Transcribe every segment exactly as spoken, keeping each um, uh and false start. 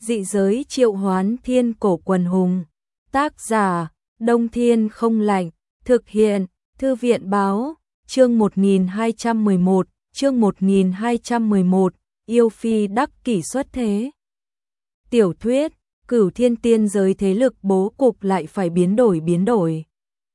Dị giới triệu hoán thiên cổ quần hùng. Tác giả, Đông Thiên không lạnh. Thực hiện, Thư viện báo, chương một nghìn hai trăm mười một, chương một nghìn hai trăm mười một, yêu phi đắc kỷ xuất thế. Tiểu thuyết, Cửu Thiên tiên giới thế lực bố cục lại phải biến đổi biến đổi.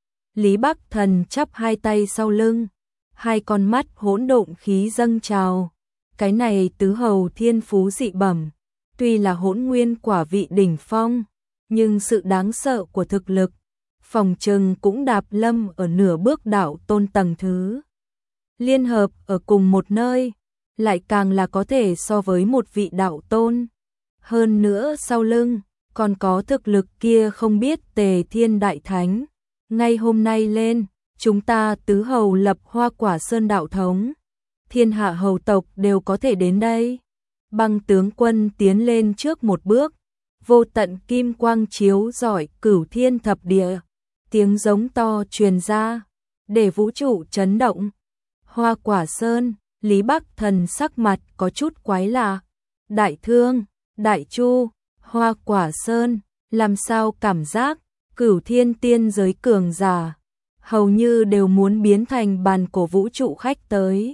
Lý Bắc Thần chắp hai tay sau lưng, hai con mắt hỗn độn khí dâng trào. Cái này tứ hầu thiên phú dị bẩm, tuy là hỗn nguyên quả vị đỉnh phong, nhưng sự đáng sợ của thực lực, phòng trừng cũng đạp lâm ở nửa bước đạo tôn tầng thứ. Liên hợp ở cùng một nơi, lại càng là có thể so với một vị đạo tôn. Hơn nữa sau lưng, còn có thực lực kia không biết Tề Thiên Đại Thánh. Ngay hôm nay lên, chúng ta tứ hầu lập Hoa Quả Sơn đạo thống. Thiên hạ hầu tộc đều có thể đến đây. Băng tướng quân tiến lên trước một bước, vô tận kim quang chiếu rọi cửu thiên thập địa. Tiếng giống to truyền ra, để vũ trụ chấn động. Hoa Quả Sơn, Lý Bắc Thần sắc mặt có chút quái lạ. Đại Thương, Đại Chu, Hoa Quả Sơn, làm sao cảm giác Cửu Thiên tiên giới cường giả hầu như đều muốn biến thành bàn cổ vũ trụ khách tới.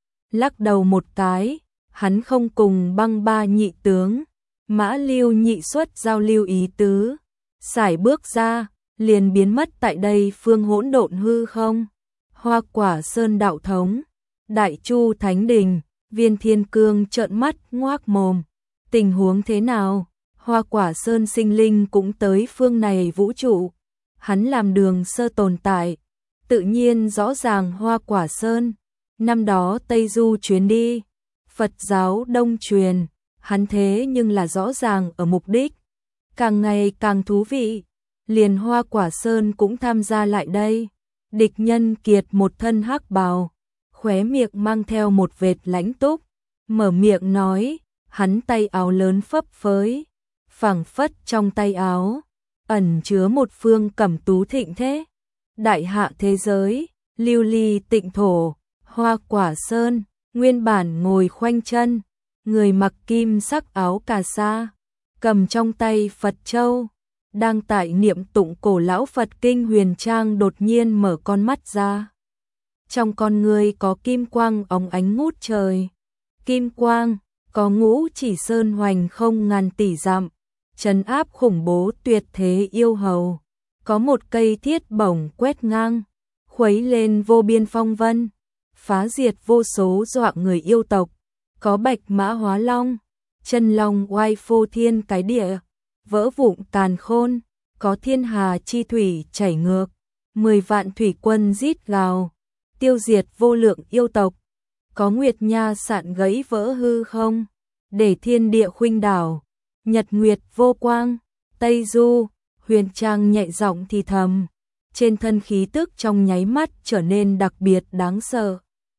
Lắc đầu một cái, hắn không cùng Băng Ba nhị tướng, Mã Lưu nhị xuất giao lưu ý tứ, sải bước ra, liền biến mất tại đây phương hỗn độn hư không. Hoa Quả Sơn đạo thống, Đại Chu Thánh Đình, Viên Thiên Cương trợn mắt ngoác mồm. Tình huống thế nào? Hoa Quả Sơn sinh linh cũng tới phương này vũ trụ. Hắn làm đường sơ tồn tại, tự nhiên rõ ràng Hoa Quả Sơn. Năm đó Tây Du chuyến đi, Phật giáo đông truyền, hắn thế nhưng là rõ ràng ở mục đích. Càng ngày càng thú vị, liền Hoa Quả Sơn cũng tham gia lại đây. Địch Nhân Kiệt một thân hắc bào, khóe miệng mang theo một vệt lãnh túc, mở miệng nói, hắn tay áo lớn phấp phới, phảng phất trong tay áo ẩn chứa một phương cẩm tú thịnh thế. Đại hạ thế giới, lưu ly tịnh thổ, Hoa Quả Sơn, nguyên bản ngồi khoanh chân, người mặc kim sắc áo cà sa, cầm trong tay Phật châu, đang tại niệm tụng cổ lão Phật kinh huyền trang đột nhiên mở con mắt ra. Trong con người có kim quang óng ánh ngút trời. Kim quang, có ngũ chỉ sơn hoành không ngàn tỷ dặm, trấn áp khủng bố tuyệt thế yêu hầu. Có một cây thiết bổng quét ngang, khuấy lên vô biên phong vân, phá diệt vô số dọa người yêu tộc. Có bạch mã hóa long, chân long oai phô thiên cái địa, vỡ vụn càn khôn. Có thiên hà chi thủy chảy ngược, mười vạn thủy quân rít gào, tiêu diệt vô lượng yêu tộc. Có nguyệt nha sạn gãy vỡ hư không, để thiên địa khuynh đảo. Nhật nguyệt vô quang, Tây Du, Huyền Trang nhẹ giọng thì thầm, trên thân khí tức trong nháy mắt trở nên đặc biệt đáng sợ.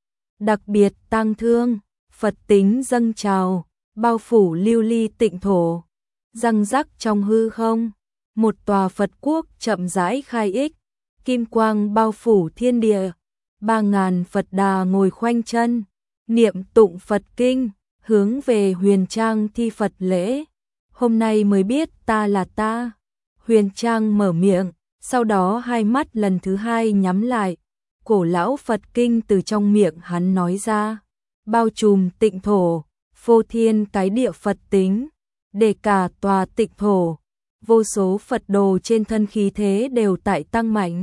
Đặc biệt tang thương, Phật tính dâng trào, bao phủ lưu ly tịnh thổ. Răng rắc trong hư không, một tòa Phật quốc chậm rãi khai ích, kim quang bao phủ thiên địa. Ba ngàn Phật đà ngồi khoanh chân, niệm tụng Phật kinh, hướng về Huyền Trang thi Phật lễ. Hôm nay mới biết ta là ta. Huyền Trang mở miệng, sau đó hai mắt lần thứ hai nhắm lại. Cổ lão Phật kinh từ trong miệng hắn nói ra, bao trùm tịnh thổ, phô thiên cái địa Phật tính, để cả tòa tịnh thổ, vô số Phật đồ trên thân khí thế đều tại tăng mạnh.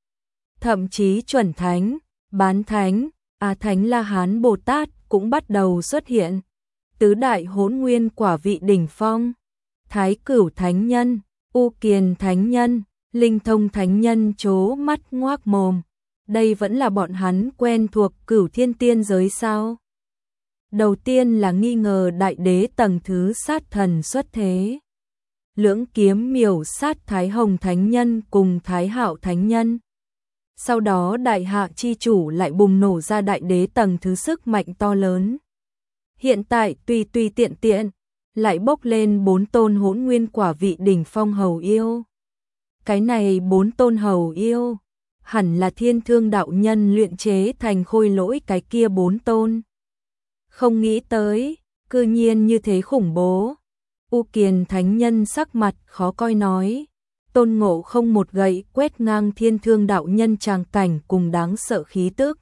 Thậm chí chuẩn thánh, bán thánh, á thánh La Hán Bồ Tát cũng bắt đầu xuất hiện. Tứ đại hỗn nguyên quả vị đỉnh phong, Thái Cửu Thánh Nhân, U Kiền Thánh Nhân, Linh Thông Thánh Nhân trố mắt ngoác mồm. Đây vẫn là bọn hắn quen thuộc Cửu Thiên tiên giới sao? Đầu tiên là nghi ngờ đại đế tầng thứ sát thần xuất thế. Lưỡng kiếm miểu sát Thái Hồng Thánh Nhân cùng Thái Hạo Thánh Nhân. Sau đó đại hạ chi chủ lại bùng nổ ra đại đế tầng thứ sức mạnh to lớn. Hiện tại tùy tùy tiện tiện, lại bốc lên bốn tôn hỗn nguyên quả vị đỉnh phong hầu yêu. Cái này bốn tôn hầu yêu, hẳn là Thiên Thương đạo nhân luyện chế thành khôi lỗi cái kia bốn tôn. Không nghĩ tới, cư nhiên như thế khủng bố. U Kiền Thánh Nhân sắc mặt khó coi nói, Tôn Ngộ Không một gậy quét ngang Thiên Thương đạo nhân tràng cảnh cùng đáng sợ khí tức,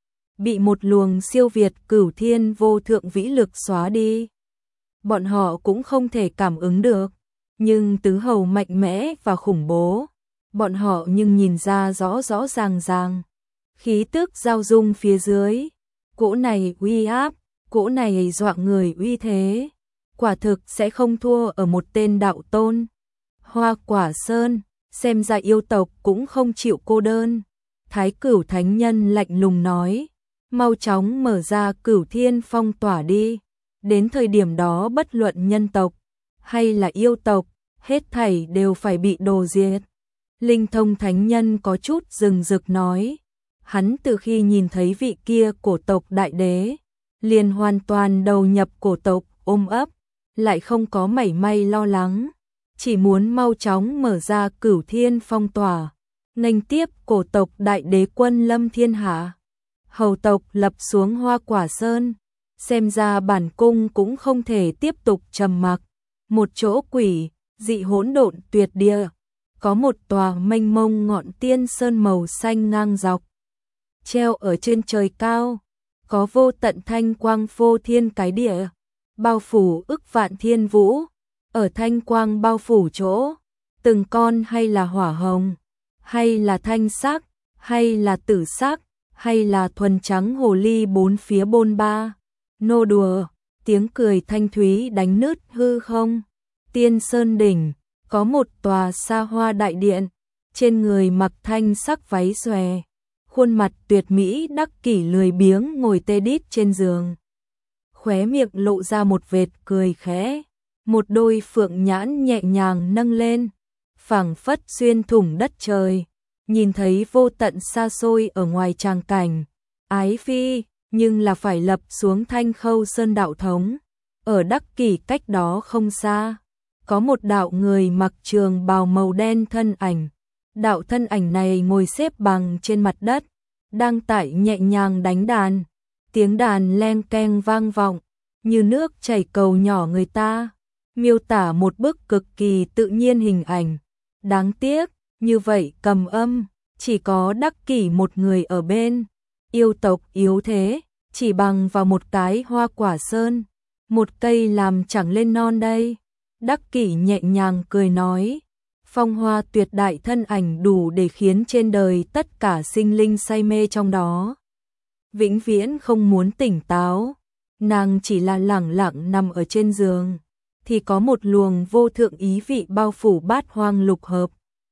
bị một luồng siêu việt cửu thiên vô thượng vĩ lực xóa đi. Bọn họ cũng không thể cảm ứng được, nhưng tứ hầu mạnh mẽ và khủng bố, bọn họ nhưng nhìn ra rõ rõ ràng ràng. Khí tức giao dung phía dưới, cỗ này uy áp, cỗ này dọa người uy thế, quả thực sẽ không thua ở một tên đạo tôn. Hoa Quả Sơn, xem ra yêu tộc cũng không chịu cô đơn. Thái Cửu Thánh Nhân lạnh lùng nói, mau chóng mở ra Cửu Thiên phong tỏa đi. Đến thời điểm đó bất luận nhân tộc hay là yêu tộc, hết thảy đều phải bị đồ diệt. Linh Thông Thánh Nhân có chút rừng rực nói, hắn từ khi nhìn thấy vị kia cổ tộc đại đế, liền hoàn toàn đầu nhập cổ tộc ôm ấp, lại không có mảy may lo lắng, chỉ muốn mau chóng mở ra Cửu Thiên phong tỏa, nghênh tiếp cổ tộc đại đế quân lâm thiên hạ. Hầu tộc lập xuống Hoa Quả Sơn, xem ra bản cung cũng không thể tiếp tục trầm mặc. Một chỗ quỷ dị hỗn độn tuyệt địa, có một tòa mênh mông ngọn tiên sơn màu xanh ngang dọc, treo ở trên trời cao, có vô tận thanh quang phô thiên cái địa, bao phủ ức vạn thiên vũ. Ở thanh quang bao phủ chỗ, từng con hay là hỏa hồng, hay là thanh sắc, hay là tử sắc, hay là thuần trắng hồ ly bốn phía bôn ba, nô đùa, tiếng cười thanh thúy đánh nứt hư không. Tiên Sơn đỉnh, có một tòa xa hoa đại điện, trên người mặc thanh sắc váy xòe, khuôn mặt tuyệt mỹ đắc kỷ lười biếng ngồi tê đít trên giường. Khóe miệng lộ ra một vệt cười khẽ, một đôi phượng nhãn nhẹ nhàng nâng lên, phảng phất xuyên thủng đất trời, nhìn thấy vô tận xa xôi ở ngoài tràng cảnh. Ái phi, nhưng là phải lập xuống Thanh Khâu Sơn đạo thống. Ở Đắc Kỷ cách đó không xa, có một đạo người mặc trường bào màu đen thân ảnh. Đạo thân ảnh này ngồi xếp bằng trên mặt đất, đang tại nhẹ nhàng đánh đàn. Tiếng đàn len keng vang vọng, như nước chảy cầu nhỏ người ta, miêu tả một bức cực kỳ tự nhiên hình ảnh. Đáng tiếc, như vậy cầm âm, chỉ có Đắc Kỷ một người ở bên. Yêu tộc yếu thế, chỉ bằng vào một cái Hoa Quả Sơn, một cây làm chẳng lên non đây. Đắc Kỷ nhẹ nhàng cười nói, phong hoa tuyệt đại thân ảnh đủ để khiến trên đời tất cả sinh linh say mê trong đó, vĩnh viễn không muốn tỉnh táo. Nàng chỉ là lẳng lặng nằm ở trên giường, thì có một luồng vô thượng ý vị bao phủ bát hoang lục hợp,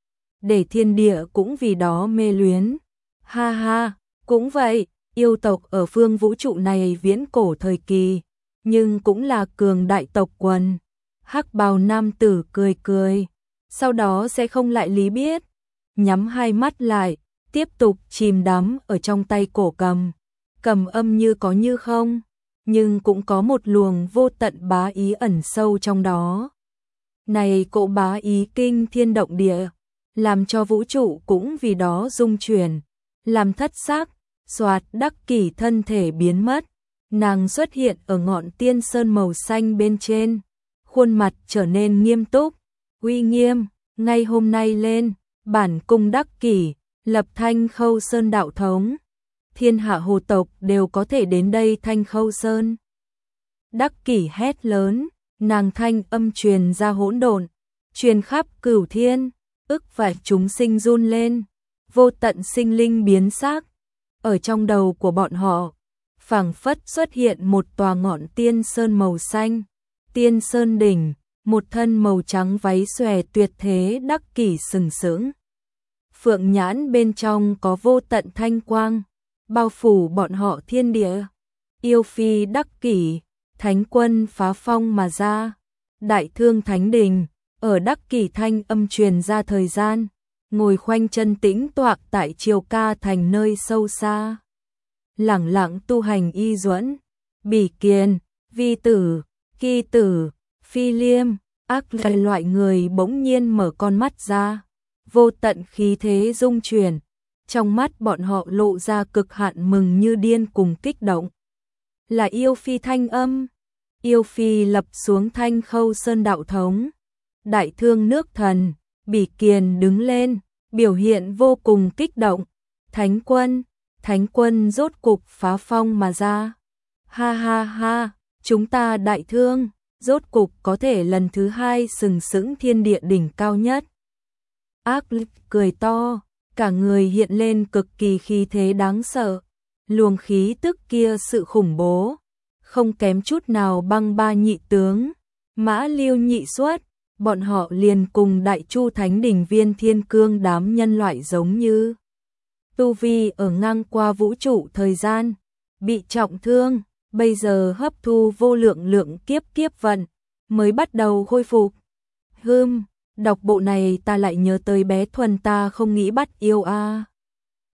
để thiên địa cũng vì đó mê luyến. Ha ha, cũng vậy, yêu tộc ở phương vũ trụ này viễn cổ thời kỳ, nhưng cũng là cường đại tộc quần. Hắc bào nam tử cười cười, sau đó sẽ không lại lý biết, nhắm hai mắt lại, tiếp tục chìm đắm ở trong tay cổ cầm. Cầm âm như có như không, nhưng cũng có một luồng vô tận bá ý ẩn sâu trong đó. Này cỗ bá ý kinh thiên động địa, làm cho vũ trụ cũng vì đó rung chuyển, làm thất sắc. Soạt, Đắc Kỷ thân thể biến mất, nàng xuất hiện ở ngọn tiên sơn màu xanh bên trên, khuôn mặt trở nên nghiêm túc, uy nghiêm. Ngay hôm nay lên, bản cung Đắc Kỷ lập Thanh Khâu Sơn đạo thống, thiên hạ hồ tộc đều có thể đến đây Thanh Khâu Sơn. Đắc Kỷ hét lớn, nàng thanh âm truyền ra hỗn độn, truyền khắp cửu thiên, ức vạn chúng sinh run lên, vô tận sinh linh biến sắc. Ở trong đầu của bọn họ, phảng phất xuất hiện một tòa ngọn tiên sơn màu xanh. Tiên sơn đỉnh, một thân màu trắng váy xòe tuyệt thế Đắc Kỷ sừng sững. Phượng nhãn bên trong có vô tận thanh quang, bao phủ bọn họ thiên địa. Yêu phi Đắc Kỷ, thánh quân phá phong mà ra. Đại Thương Thánh Đình, ở Đắc Kỷ thanh âm truyền ra thời gian, ngồi khoanh chân tĩnh tọa tại Triều Ca thành nơi sâu xa, lẳng lặng tu hành y duẫn. Bỉ Kiền, Vi Tử, Kỳ Tử, Phi Liêm, Ác là loại người bỗng nhiên mở con mắt ra, vô tận khí thế rung chuyển, trong mắt bọn họ lộ ra cực hạn mừng như điên cùng kích động. Là yêu phi thanh âm, Yêu phi lập xuống Thanh Khâu Sơn đạo thống. Đại thương nước thần, Bỉ Kiền đứng lên, biểu hiện vô cùng kích động. Thánh quân, Thánh quân rốt cục phá phong mà ra. Ha ha ha, chúng ta đại thương, rốt cục có thể lần thứ hai sừng sững thiên địa đỉnh cao nhất. Ác lực cười to, cả người hiện lên cực kỳ khí thế đáng sợ. Luồng khí tức kia sự khủng bố, không kém chút nào băng ba nhị tướng, Mã Lưu nhị xuất, bọn họ liền cùng Đại Chu Thánh Đỉnh Viên Thiên Cương đám nhân loại giống như tu vi ở ngang qua vũ trụ thời gian, bị trọng thương, bây giờ hấp thu vô lượng lượng kiếp kiếp vận, mới bắt đầu khôi phục. Hừm, đọc bộ này ta lại nhớ tới bé Thuần ta không nghĩ bắt yêu a. À.